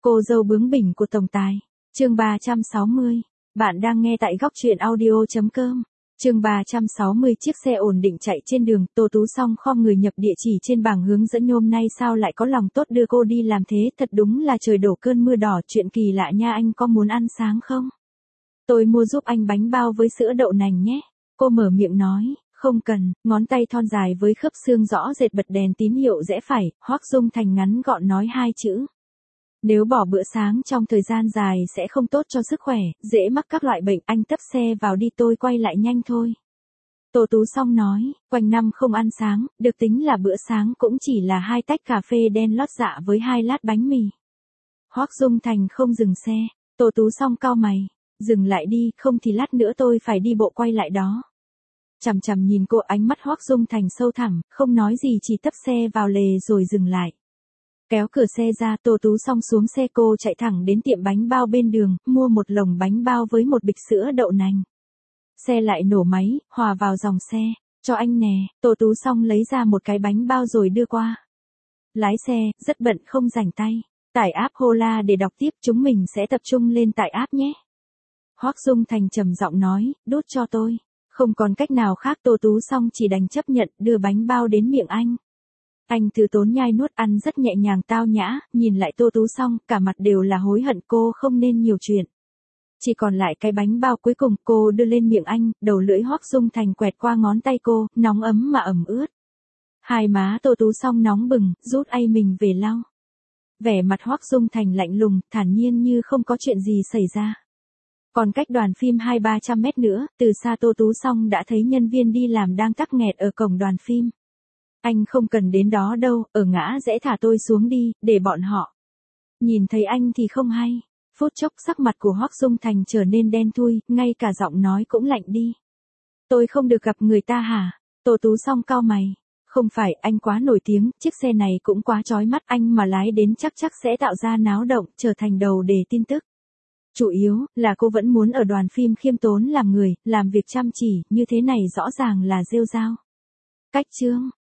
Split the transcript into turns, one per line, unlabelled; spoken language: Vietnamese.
Cô dâu bướng bỉnh của tổng tài. Chương 360. Bạn đang nghe tại góc truyện audio.com. Chương 360. Chiếc xe ổn định chạy trên đường, Tô Tú Song khom người nhập địa chỉ trên bảng hướng dẫn. Hôm nay sao lại có lòng tốt đưa cô đi làm thế, thật đúng là trời đổ cơn mưa đỏ. Chuyện kỳ lạ nha, anh có muốn ăn sáng không? Tôi mua giúp anh bánh bao với sữa đậu nành nhé. Cô mở miệng nói. Không cần. Ngón tay thon dài với khớp xương rõ rệt bật đèn tín hiệu rẽ phải. Hoắc Dung Thành ngắn gọn nói hai chữ. Nếu bỏ bữa sáng trong thời gian dài sẽ không tốt cho sức khỏe, dễ mắc các loại bệnh. Anh tấp xe vào đi, tôi quay lại nhanh thôi. Tô Tú Song nói, quanh năm không ăn sáng, được tính là bữa sáng cũng chỉ là 2 tách cà phê đen lót dạ với 2 lát bánh mì. Hoắc Dung Thành không dừng xe. Tô Tú Song cau mày. Dừng lại đi, không thì lát nữa tôi phải đi bộ quay lại đó. Chằm chằm nhìn cô, ánh mắt Hoắc Dung Thành sâu thẳm, không nói gì, chỉ tấp xe vào lề rồi dừng lại. Kéo cửa xe ra, Tô Tú Song xuống xe, cô chạy thẳng đến tiệm bánh bao bên đường, mua một lồng bánh bao với một bịch sữa đậu nành. Xe lại nổ máy, hòa vào dòng xe. Cho anh nè. Tô Tú Song lấy ra một cái bánh bao rồi đưa qua. Lái xe, rất bận không rảnh tay. Tải app Hola để đọc tiếp, chúng mình sẽ tập trung lên tải app nhé. Hoắc Dung Thành trầm giọng nói, đút cho tôi. Không còn cách nào khác, Tô Tú Song chỉ đành chấp nhận, đưa bánh bao đến miệng anh. Anh từ tốn nhai nuốt, ăn rất nhẹ nhàng tao nhã, nhìn lại Tô Tú Song, cả mặt đều là hối hận, cô không nên nhiều chuyện. Chỉ còn lại cái bánh bao cuối cùng, cô đưa lên miệng anh, đầu lưỡi Hoắc Dung Thành quẹt qua ngón tay cô, nóng ấm mà ẩm ướt. Hai má Tô Tú Song nóng bừng, rút ay mình về lau. Vẻ mặt Hoắc Dung Thành lạnh lùng, thản nhiên như không có chuyện gì xảy ra. Còn cách đoàn phim 200-300 mét nữa, từ xa Tô Tú Song đã thấy nhân viên đi làm đang tắc nghẹt ở cổng đoàn phim. Anh không cần đến đó đâu, ở ngã rẽ thả tôi xuống đi, để bọn họ nhìn thấy anh thì không hay. Phút chốc sắc mặt của Hoắc Dung Thành trở nên đen thui, ngay cả giọng nói cũng lạnh đi. Tôi không được gặp người ta hả? Tô Tú Song cau mày. Không phải, anh quá nổi tiếng, chiếc xe này cũng quá chói mắt, anh mà lái đến chắc sẽ tạo ra náo động, trở thành đầu đề tin tức. Chủ yếu là cô vẫn muốn ở đoàn phim khiêm tốn làm người, làm việc chăm chỉ, như thế này rõ ràng là rêu rao. Cách chương.